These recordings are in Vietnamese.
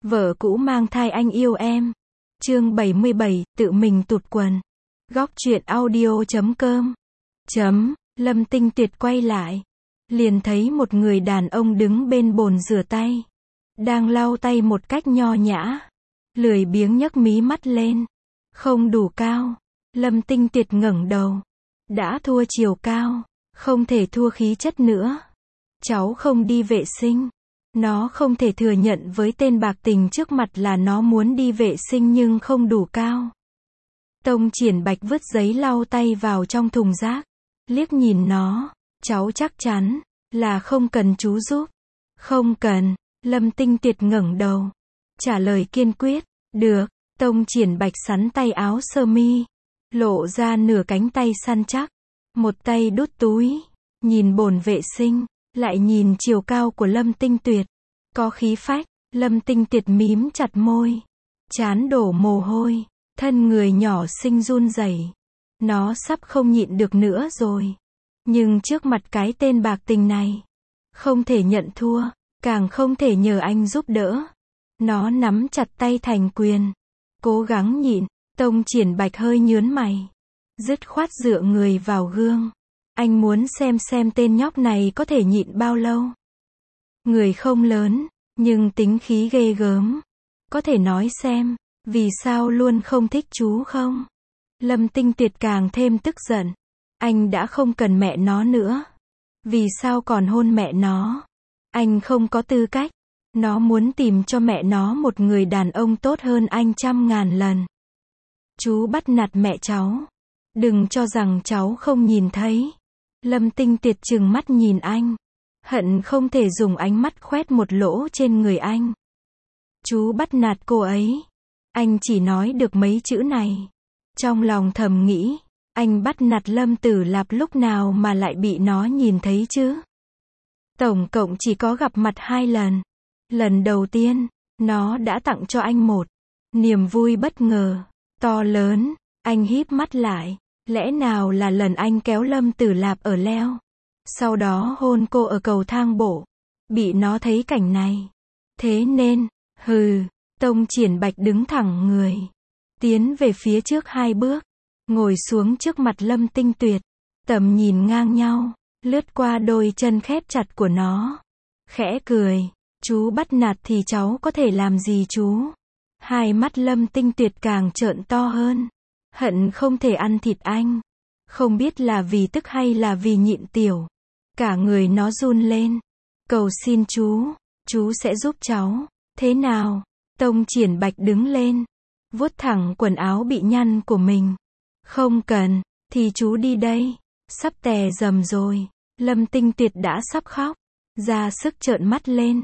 Vợ cũ mang thai anh yêu em. Chương 77, tự mình tụt quần. Góc truyện audio.com. Lâm Tinh Tuyệt quay lại. Liền thấy một người đàn ông đứng bên bồn rửa tay. Đang lau tay một cách nho nhã. Lười biếng nhấc mí mắt lên. Không đủ cao. Lâm Tinh Tuyệt ngẩng đầu. Đã thua chiều cao. Không thể thua khí chất nữa. Cháu không đi vệ sinh. Nó không thể thừa nhận với tên bạc tình trước mặt là nó muốn đi vệ sinh nhưng không đủ cao. Tông Triển Bạch vứt giấy lau tay vào trong thùng rác. Liếc nhìn nó. Cháu chắc chắn là không cần chú giúp. Không cần. Lâm Tinh Tuyệt ngẩng đầu. Trả lời kiên quyết. Được. Tông Triển Bạch xắn tay áo sơ mi. Lộ ra nửa cánh tay săn chắc. Một tay đút túi. Nhìn bồn vệ sinh. Lại nhìn chiều cao của Lâm Tinh Tuyệt. Có khí phách. Lâm Tinh Tuyệt mím chặt môi. Trán đổ mồ hôi. Thân người nhỏ xinh run rẩy. Nó sắp không nhịn được nữa rồi. Nhưng trước mặt cái tên bạc tình này. Không thể nhận thua. Càng không thể nhờ anh giúp đỡ. Nó nắm chặt tay thành quyền. Cố gắng nhịn. Tông Triển Bạch hơi nhướng mày. Dứt khoát dựa người vào gương. Anh muốn xem tên nhóc này có thể nhịn bao lâu. Người không lớn, nhưng tính khí ghê gớm. Có thể nói xem, vì sao luôn không thích chú không? Lâm Tinh Tuyệt càng thêm tức giận. Anh đã không cần mẹ nó nữa. Vì sao còn hôn mẹ nó? Anh không có tư cách. Nó muốn tìm cho mẹ nó một người đàn ông tốt hơn anh 100.000 lần. Chú bắt nạt mẹ cháu. Đừng cho rằng cháu không nhìn thấy. Lâm Tinh Tuyệt trừng mắt nhìn anh. Hận không thể dùng ánh mắt khoét một lỗ trên người anh. Chú bắt nạt cô ấy. Anh chỉ nói được mấy chữ này. Trong lòng thầm nghĩ. Anh bắt nạt Lâm Tử Lạp lúc nào mà lại bị nó nhìn thấy chứ? Tổng cộng chỉ có gặp mặt 2 lần. Lần đầu tiên, nó đã tặng cho anh một niềm vui bất ngờ, to lớn. Anh híp mắt lại. Lẽ nào là lần anh kéo Lâm Tử Lạp ở leo. Sau đó hôn cô ở cầu thang bộ. Bị nó thấy cảnh này. Thế nên, Tông Triển Bạch đứng thẳng người. Tiến về phía trước 2 bước. Ngồi xuống trước mặt Lâm Tinh Tuyệt. Tầm nhìn ngang nhau. Lướt qua đôi chân khép chặt của nó. Khẽ cười. Chú bắt nạt thì cháu có thể làm gì chú? Hai mắt Lâm Tinh Tuyệt càng trợn to hơn. Hận không thể ăn thịt anh. Không biết là vì tức hay là vì nhịn tiểu. Cả người nó run lên. Cầu xin chú sẽ giúp cháu. Thế nào? Tông Triển Bạch đứng lên. Vuốt thẳng quần áo bị nhăn của mình. Không cần, thì chú đi đây. Sắp tè dầm rồi. Lâm Tinh Tuyệt đã sắp khóc. Ra sức trợn mắt lên.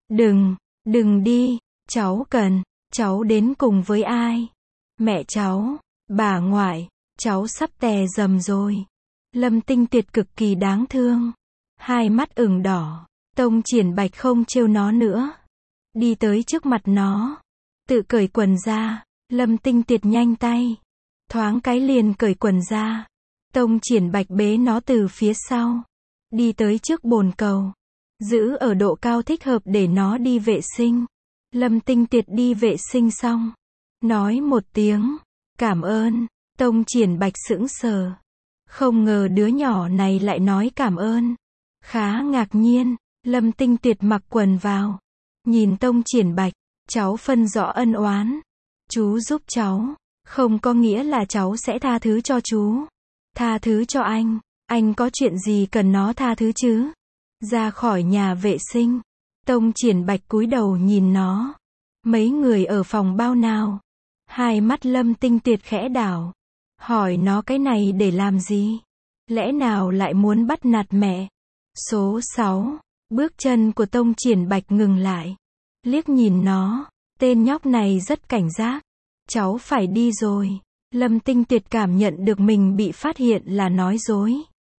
Đừng đi. Cháu cần. Cháu đến cùng với ai? Mẹ cháu. Bà ngoại. Cháu sắp tè dầm rồi. Lâm Tinh Tuyệt cực kỳ đáng thương. Hai mắt ửng đỏ. Tông Triển Bạch không trêu nó nữa. Đi tới trước mặt nó. Tự cởi quần ra. Lâm Tinh Tuyệt nhanh tay. Thoáng cái liền cởi quần ra. Tông Triển Bạch bế nó từ phía sau. Đi tới trước bồn cầu. Giữ ở độ cao thích hợp để nó đi vệ sinh. Lâm Tinh Tuyệt đi vệ sinh xong. Nói một tiếng. Cảm ơn. Tông Triển Bạch sững sờ. Không ngờ đứa nhỏ này lại nói cảm ơn. Khá ngạc nhiên. Lâm Tinh Tuyệt mặc quần vào. Nhìn Tông Triển Bạch. Cháu phân rõ ân oán. Chú giúp cháu. Không có nghĩa là cháu sẽ tha thứ cho chú. Tha thứ cho anh. Anh có chuyện gì cần nó tha thứ chứ? Ra khỏi nhà vệ sinh. Tông Triển Bạch cúi đầu nhìn nó. Mấy người ở phòng bao nào? Hai mắt Lâm Tinh Tuyệt khẽ đảo. Hỏi nó cái này để làm gì? Lẽ nào lại muốn bắt nạt mẹ? Số 6. Bước chân của Tông Triển Bạch ngừng lại. Liếc nhìn nó. Tên nhóc này rất cảnh giác. Cháu phải đi rồi. Lâm Tinh Tuyệt cảm nhận được mình bị phát hiện là nói dối.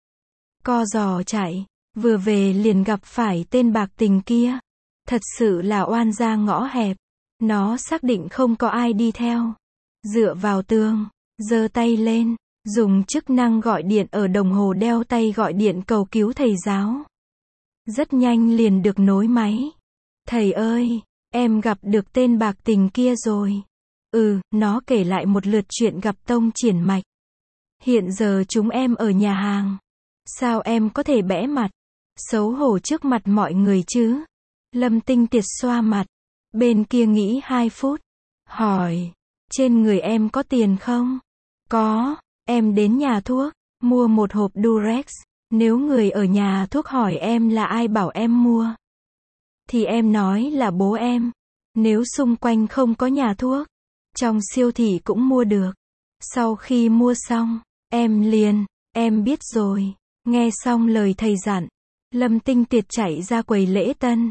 Co giò chạy. Vừa về liền gặp phải tên bạc tình kia. Thật sự là oan gia ngõ hẹp. Nó xác định không có ai đi theo. Dựa vào tường. Giơ tay lên. Dùng chức năng gọi điện ở đồng hồ đeo tay gọi điện cầu cứu thầy giáo. Rất nhanh liền được nối máy. Thầy ơi, em gặp được tên bạc tình kia rồi. Nó kể lại một lượt chuyện gặp Tông Triển Mạch. Hiện giờ chúng em ở nhà hàng. Sao em có thể bẽ mặt, xấu hổ trước mặt mọi người chứ? Lâm Tinh Tiệt xoa mặt. Bên kia nghĩ 2 phút. Hỏi, trên người em có tiền không? Có, em đến nhà thuốc, mua một hộp Durex. Nếu người ở nhà thuốc hỏi em là ai bảo em mua, thì em nói là bố em. Nếu xung quanh không có nhà thuốc, trong siêu thị cũng mua được. Sau khi mua xong, em biết rồi. Nghe xong lời thầy dặn, Lâm Tinh Tiệt chạy ra quầy lễ tân.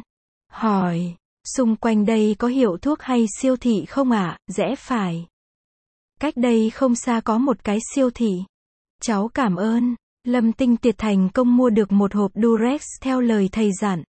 Hỏi, xung quanh đây có hiệu thuốc hay siêu thị không ạ? Rẽ phải. Cách đây không xa có một cái siêu thị. Cháu cảm ơn. Lâm Tinh Tiệt thành công mua được một hộp Durex theo lời thầy dặn.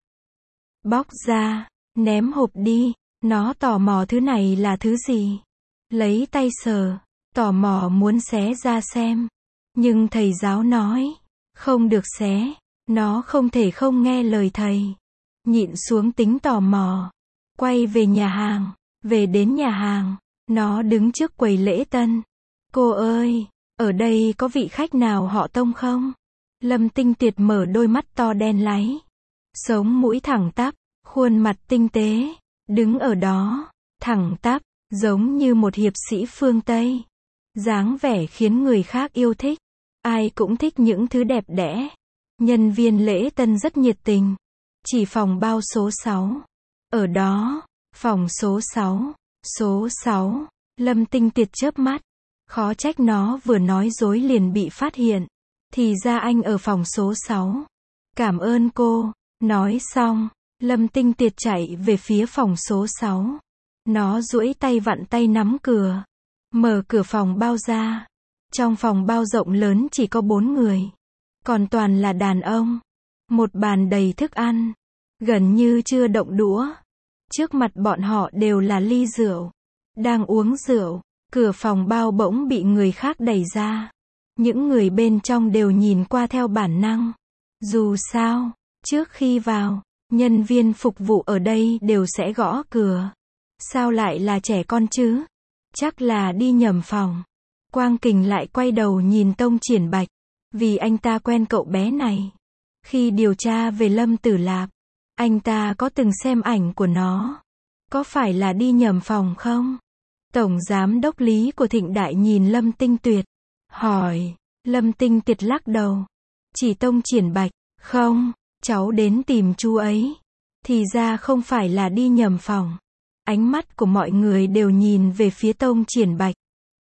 Bóc ra, ném hộp đi. Nó tò mò thứ này là thứ gì. Lấy tay sờ, tò mò muốn xé ra xem. Nhưng thầy giáo nói, không được xé. Nó không thể không nghe lời thầy. Nhịn xuống tính tò mò. Quay về nhà hàng. Về đến nhà hàng, nó đứng trước quầy lễ tân. Cô ơi, ở đây có vị khách nào họ Tông không? Lâm Tinh Tiệt mở đôi mắt to đen láy. Sống mũi thẳng tắp, khuôn mặt tinh tế. Đứng ở đó, thẳng tắp, giống như một hiệp sĩ phương Tây. Dáng vẻ khiến người khác yêu thích. Ai cũng thích những thứ đẹp đẽ. Nhân viên lễ tân rất nhiệt tình. Chỉ phòng bao số 6. Ở đó, phòng số 6. Số 6. Lâm Tinh Tiệt chớp mắt. Khó trách nó vừa nói dối liền bị phát hiện. Thì ra anh ở phòng số 6. Cảm ơn cô. Nói xong, Lâm Tinh Tiệt chạy về phía phòng số 6. Nó duỗi tay vặn tay nắm cửa. Mở cửa phòng bao ra. Trong phòng bao rộng lớn chỉ có 4 người. Còn toàn là đàn ông. Một bàn đầy thức ăn. Gần như chưa động đũa. Trước mặt bọn họ đều là ly rượu. Đang uống rượu. Cửa phòng bao bỗng bị người khác đẩy ra. Những người bên trong đều nhìn qua theo bản năng. Dù sao, trước khi vào, nhân viên phục vụ ở đây đều sẽ gõ cửa. Sao lại là trẻ con chứ? Chắc là đi nhầm phòng. Quang Kình lại quay đầu nhìn Tông Triển Bạch. Vì anh ta quen cậu bé này. Khi điều tra về Lâm Tử Lạp, anh ta có từng xem ảnh của nó. Có phải là đi nhầm phòng không? Tổng giám đốc Lý của Thịnh Đại nhìn Lâm Tinh Tuyệt. Hỏi. Lâm Tinh Tuyệt lắc đầu. Chỉ Tông Triển Bạch. Không, cháu đến tìm chú ấy. Thì ra không phải là đi nhầm phòng. Ánh mắt của mọi người đều nhìn về phía Tông Triển Bạch.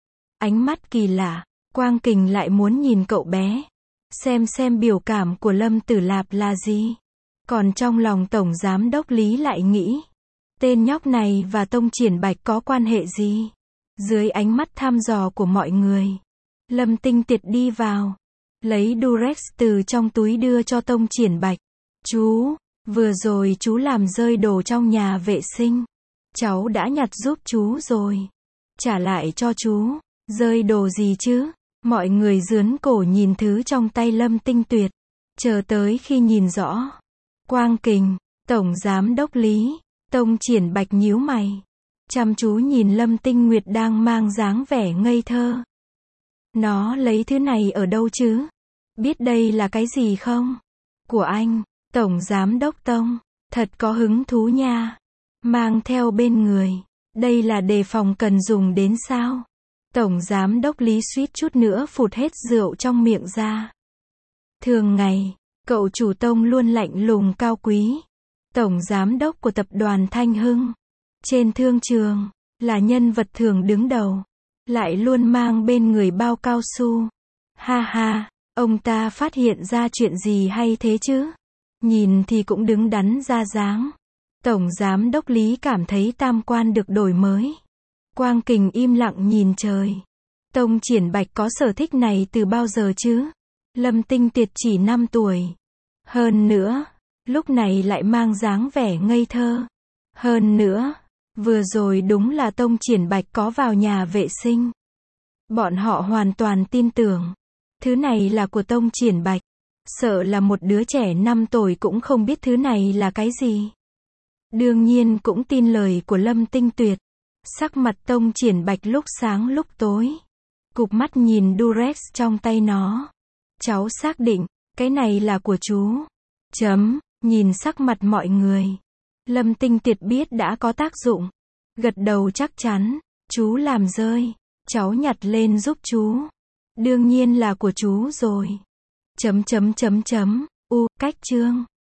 Ánh mắt kỳ lạ. Quang Kình lại muốn nhìn cậu bé. Xem biểu cảm của Lâm Tử Lạp là gì. Còn trong lòng Tổng Giám đốc Lý lại nghĩ. Tên nhóc này và Tông Triển Bạch có quan hệ gì? Dưới ánh mắt thăm dò của mọi người, Lâm Tinh Tiệt đi vào. Lấy Durex từ trong túi đưa cho Tông Triển Bạch. Chú, vừa rồi chú làm rơi đồ trong nhà vệ sinh. Cháu đã nhặt giúp chú rồi. Trả lại cho chú. Rơi đồ gì chứ? Mọi người rướn cổ nhìn thứ trong tay Lâm Tinh Tuyệt. Chờ tới khi nhìn rõ. Quang Kình, Tổng Giám đốc Lý, Tông Triển Bạch nhíu mày. Chăm chú nhìn Lâm Tinh Nguyệt đang mang dáng vẻ ngây thơ. Nó lấy thứ này ở đâu chứ? Biết đây là cái gì không? Của anh, Tổng Giám đốc Tông. Thật có hứng thú nha. Mang theo bên người. Đây là đề phòng cần dùng đến sao? Tổng Giám đốc Lý suýt chút nữa phụt hết rượu trong miệng ra. Thường ngày, cậu chủ Tông luôn lạnh lùng cao quý. Tổng Giám đốc của tập đoàn Thanh Hưng. Trên thương trường, là nhân vật thường đứng đầu. Lại luôn mang bên người bao cao su. Ha ha, ông ta phát hiện ra chuyện gì hay thế chứ? Nhìn thì cũng đứng đắn ra dáng. Tổng Giám đốc Lý cảm thấy tam quan được đổi mới. Quang Kình im lặng nhìn trời. Tông Triển Bạch có sở thích này từ bao giờ chứ? Lâm Tinh Tiệt chỉ 5 tuổi. Hơn nữa, lúc này lại mang dáng vẻ ngây thơ. Hơn nữa, vừa rồi đúng là Tông Triển Bạch có vào nhà vệ sinh. Bọn họ hoàn toàn tin tưởng. Thứ này là của Tông Triển Bạch. Sợ là một đứa trẻ 5 tuổi cũng không biết thứ này là cái gì. Đương nhiên cũng tin lời của Lâm Tinh Tuyệt. Sắc mặt Tông Triển Bạch lúc sáng lúc tối. Cụp mắt nhìn Durex trong tay nó. Cháu xác định, cái này là của chú. Nhìn sắc mặt mọi người. Lâm Tinh Tuyệt biết đã có tác dụng. Gật đầu chắc chắn. Chú làm rơi. Cháu nhặt lên giúp chú. Đương nhiên là của chú rồi. Cách chương.